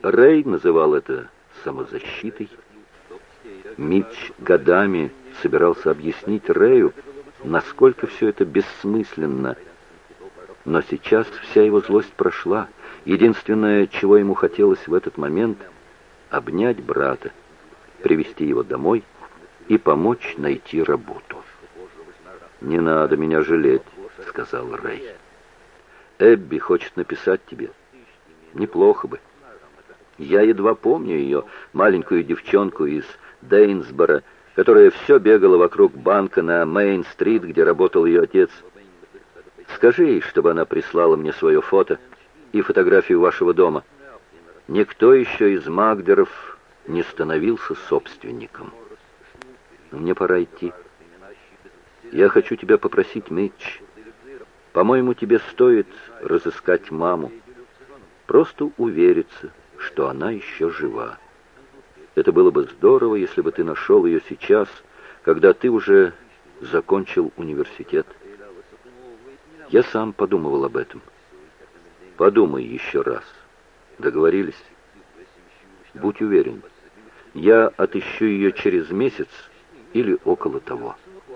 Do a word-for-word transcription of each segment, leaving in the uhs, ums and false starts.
Рэй называл это самозащитой. Митч годами собирался объяснить Рэю, насколько все это бессмысленно. Но сейчас вся его злость прошла. Единственное, чего ему хотелось в этот момент — обнять брата, привести его домой и помочь найти работу. «Не надо меня жалеть», — сказал Рэй. «Эбби хочет написать тебе. Неплохо бы. Я едва помню ее, маленькую девчонку из Дейнсбора, которая все бегала вокруг банка на Мейн-стрит, где работал ее отец. Скажи ей, чтобы она прислала мне свое фото и фотографию вашего дома. Никто еще из Магдеров не становился собственником. Мне пора идти. Я хочу тебя попросить, Митч. По-моему, тебе стоит разыскать маму. Просто увериться, что она еще жива. Это было бы здорово, если бы ты нашел ее сейчас, когда ты уже закончил университет. Я сам подумывал об этом. Подумай еще раз. Договорились? Будь уверен, я отыщу ее через месяц или около того».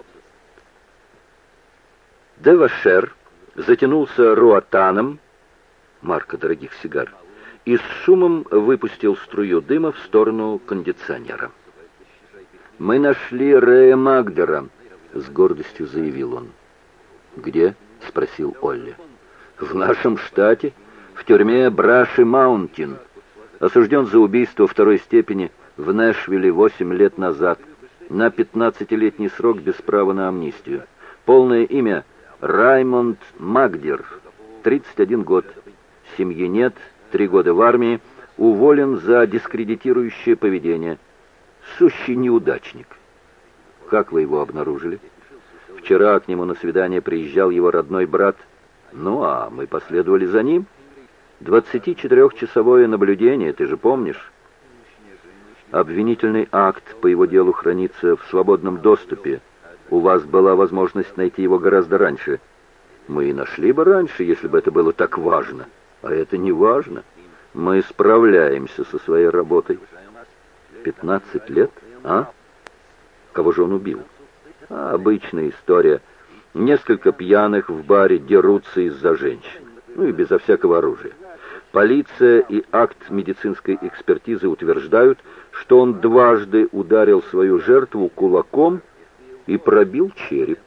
Девашер затянулся руатаном, марка дорогих сигар, и с шумом выпустил струю дыма в сторону кондиционера. «Мы нашли Рэя Магдера», — с гордостью заявил он. «Где?» — спросил Олли. «В нашем штате, в тюрьме Браши-Маунтин. Осужден за убийство второй степени в Нэшвилле восемь лет назад на пятнадцатилетний срок без права на амнистию. Полное имя — Раймонд Магдер, тридцать один год. Семьи нет, три года в армии, уволен за дискредитирующее поведение. Сущий неудачник». «Как вы его обнаружили?» «Вчера к нему на свидание приезжал его родной брат. Ну, а мы последовали за ним. двадцатичетырехчасовое наблюдение, ты же помнишь?» «Обвинительный акт по его делу хранится в свободном доступе. У вас была возможность найти его гораздо раньше. Мы и нашли бы раньше, если бы это было так важно. А это не важно. Мы справляемся со своей работой». «Пятнадцать лет, а? Кого же он убил?» А, «обычная история. Несколько пьяных в баре дерутся из-за женщин. Ну и безо всякого оружия. Полиция и акт медицинской экспертизы утверждают, что он дважды ударил свою жертву кулаком и пробил череп».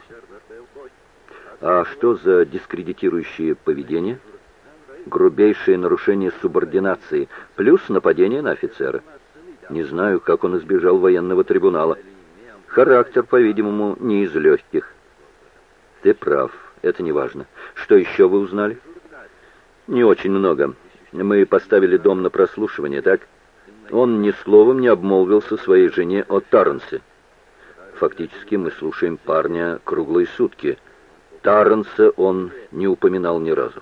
«А что за дискредитирующее поведение?» «Грубейшее нарушение субординации, плюс нападение на офицера. Не знаю, как он избежал военного трибунала. Характер, по-видимому, не из легких». «Ты прав, это не важно. Что еще вы узнали?» «Не очень много. Мы поставили дом на прослушивание, так? Он ни словом не обмолвился своей жене о Тарренсе. Фактически мы слушаем парня круглые сутки. Тарренса он не упоминал ни разу».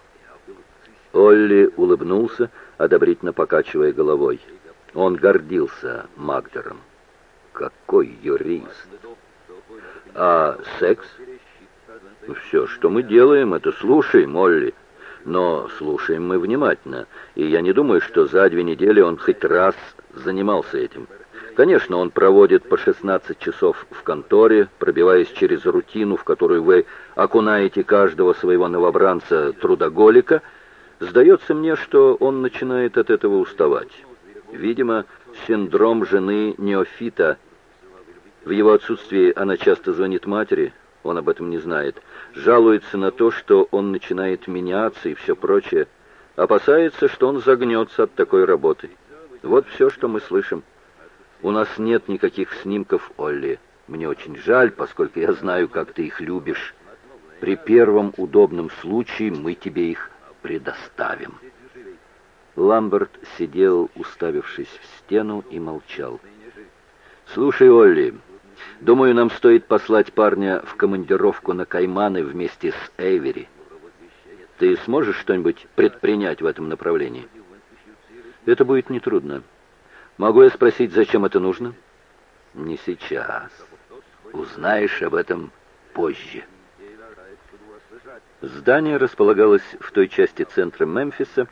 Олли улыбнулся, одобрительно покачивая головой. Он гордился Магдером. Какой юрист! «А секс?» «Все, что мы делаем, это слушаем, Олли. Но слушаем мы внимательно, и я не думаю, что за две недели он хоть раз занимался этим. Конечно, он проводит по шестнадцать часов в конторе, пробиваясь через рутину, в которую вы окунаете каждого своего новобранца-трудоголика. Сдается мне, что он начинает от этого уставать. Видимо, синдром жены неофита. В его отсутствии она часто звонит матери, он об этом не знает, жалуется на то, что он начинает меняться и все прочее, опасается, что он загнется от такой работы. Вот все, что мы слышим. У нас нет никаких снимков, Олли. Мне очень жаль, поскольку я знаю, как ты их любишь. При первом удобном случае мы тебе их предоставим». Ламберт сидел, уставившись в стену, и молчал. «Слушай, Олли, думаю, нам стоит послать парня в командировку на Кайманы вместе с Эйвери. Ты сможешь что-нибудь предпринять в этом направлении?» «Это будет нетрудно. Могу я спросить, зачем это нужно?» «Не сейчас. Узнаешь об этом позже». Здание располагалось в той части центра Мемфиса,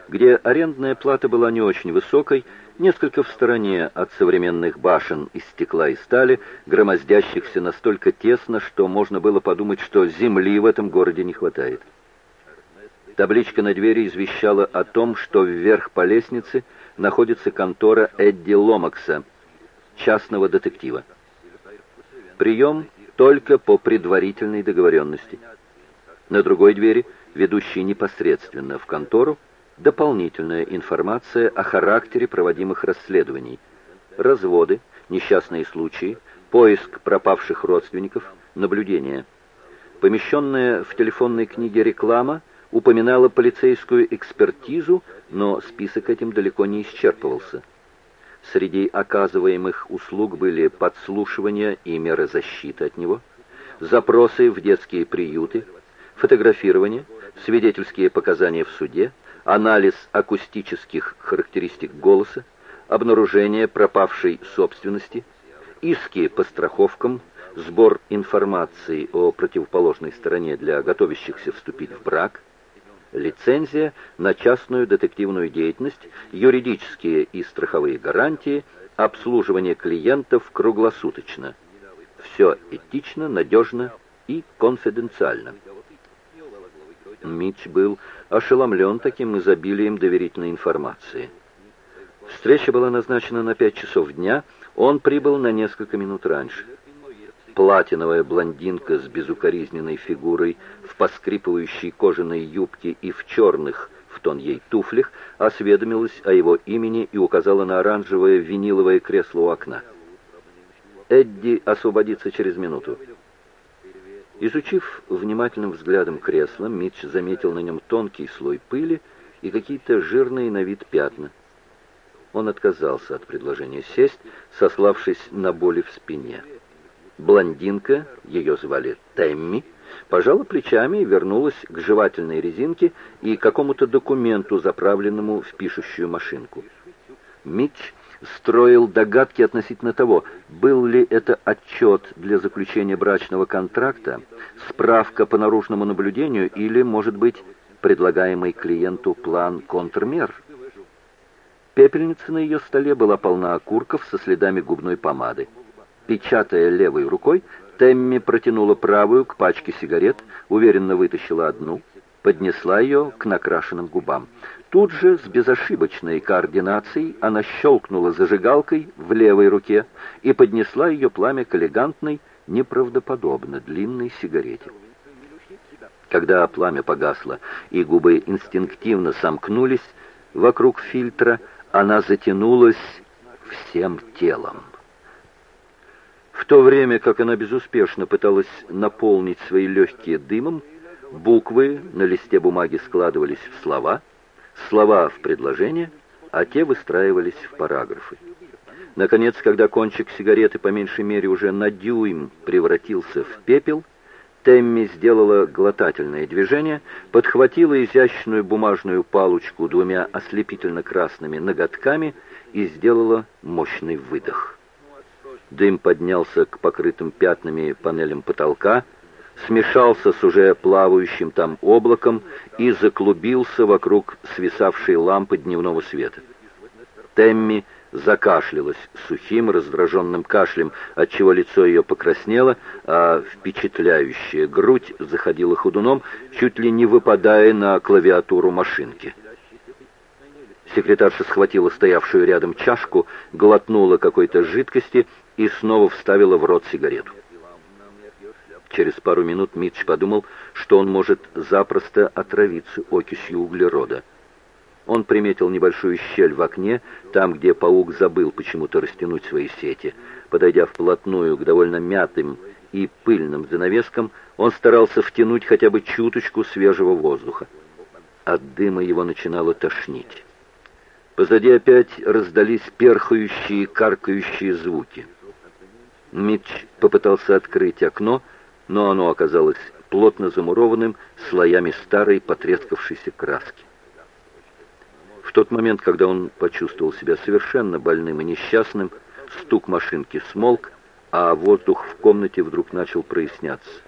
где арендная плата была не очень высокой, несколько в стороне от современных башен из стекла и стали, громоздящихся настолько тесно, что можно было подумать, что земли в этом городе не хватает. Табличка на двери извещала о том, что вверх по лестнице находится контора Эдди Ломакса, частного детектива. Прием только по предварительной договоренности. На другой двери, ведущей непосредственно в контору, дополнительная информация о характере проводимых расследований, разводы, несчастные случаи, поиск пропавших родственников, наблюдения. Помещенная в телефонной книге реклама упоминала полицейскую экспертизу, но список этим далеко не исчерпывался. Среди оказываемых услуг были подслушивание и меры защиты от него, запросы в детские приюты, фотографирование, свидетельские показания в суде, анализ акустических характеристик голоса, обнаружение пропавшей собственности, иски по страховкам, сбор информации о противоположной стороне для готовящихся вступить в брак, лицензия на частную детективную деятельность, юридические и страховые гарантии, обслуживание клиентов круглосуточно. Все этично, надежно и конфиденциально. Митч был ошеломлен таким изобилием доверительной информации. Встреча была назначена на пять часов дня, он прибыл на несколько минут раньше. Платиновая блондинка с безукоризненной фигурой, в поскрипывающей кожаной юбке и в черных, в тон ей туфлях, осведомилась о его имени и указала на оранжевое виниловое кресло у окна. Эдди освободится через минуту. Изучив внимательным взглядом кресло, Митч заметил на нем тонкий слой пыли и какие-то жирные на вид пятна. Он отказался от предложения сесть, сославшись на боли в спине. Блондинка, ее звали Тэмми, пожала плечами и вернулась к жевательной резинке и какому-то документу, заправленному в пишущую машинку. Митч строил догадки относительно того, был ли это отчет для заключения брачного контракта, справка по наружному наблюдению или, может быть, предлагаемый клиенту план контрмер. Пепельница на ее столе была полна окурков со следами губной помады. Печатая левой рукой, Тэмми протянула правую к пачке сигарет, уверенно вытащила одну, поднесла ее к накрашенным губам. Тут же, с безошибочной координацией, она щелкнула зажигалкой в левой руке и поднесла ее пламя к элегантной, неправдоподобно длинной сигарете. Когда пламя погасло и губы инстинктивно сомкнулись вокруг фильтра, она затянулась всем телом. В то время, как она безуспешно пыталась наполнить свои легкие дымом, буквы на листе бумаги складывались в слова, слова в предложения, а те выстраивались в параграфы. Наконец, когда кончик сигареты по меньшей мере уже на дюйм превратился в пепел, Тэмми сделала глотательное движение, подхватила изящную бумажную палочку двумя ослепительно-красными ноготками и сделала мощный выдох. Дым поднялся к покрытым пятнами панелям потолка, смешался с уже плавающим там облаком и заклубился вокруг свисавшей лампы дневного света. Тэмми закашлялась сухим, раздраженным кашлем, отчего лицо ее покраснело, а впечатляющая грудь заходила ходуном, чуть ли не выпадая на клавиатуру машинки. Секретарша схватила стоявшую рядом чашку, глотнула какой-то жидкости и снова вставила в рот сигарету. Через пару минут Митч подумал, что он может запросто отравиться окисью углерода. Он приметил небольшую щель в окне, там, где паук забыл почему-то растянуть свои сети. Подойдя вплотную к довольно мятым и пыльным занавескам, он старался втянуть хотя бы чуточку свежего воздуха. От дыма его начинало тошнить. Позади опять раздались перхающие, каркающие звуки. Митч попытался открыть окно, но оно оказалось плотно замурованным слоями старой потрескавшейся краски. В тот момент, когда он почувствовал себя совершенно больным и несчастным, стук машинки смолк, а воздух в комнате вдруг начал проясняться.